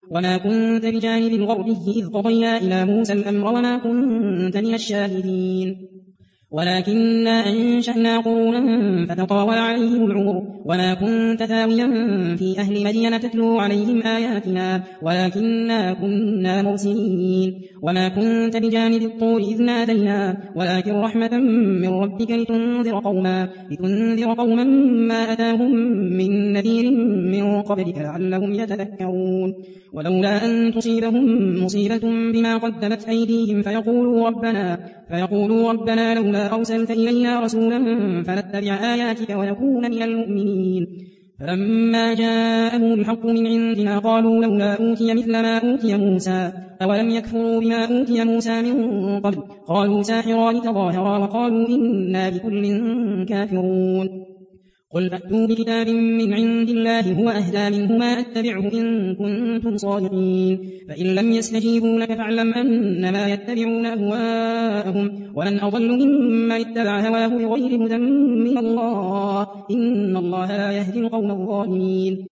وما كنت بجانب الغربي إذ قضينا إلى موسى الأمر وما كنت من الشاهدين ولكننا أنشأنا قرونا فتطاول عليهم العمر وما كنت ثاويا في أهل مدين تتلو عليهم آياتنا ولكننا كنا مرسلين وما كنت بجانب الطور إذ نادينا ولكن رحمة من ربك لتنذر قوما ما أتاهم من نذير من قبلك لعلهم يتذكرون ولولا أن تصيبهم مصيبة بما قدمت أيديهم فيقولوا ربنا لولا أرسلت إلينا رسولا فنتبع آياتك ونكون من المؤمنين فلما جاءهم الحق من عندنا قالوا لولا أوتي مثل ما أوتي موسى أولم يكفروا بما أوتي موسى من قبل قالوا ساحران تظاهرا وقالوا إنا بكل كافرون قل فأتوا بكتاب من عند الله هو أهدى منه ما أتبعه إن كنتم صادقين فإن لم يستجيبوا لك فاعلم أنما يتبعون أهواءهم ومن أضل ممن اتبع هواه بغير هدى من الله إن الله لا يهدي القوم الظالمين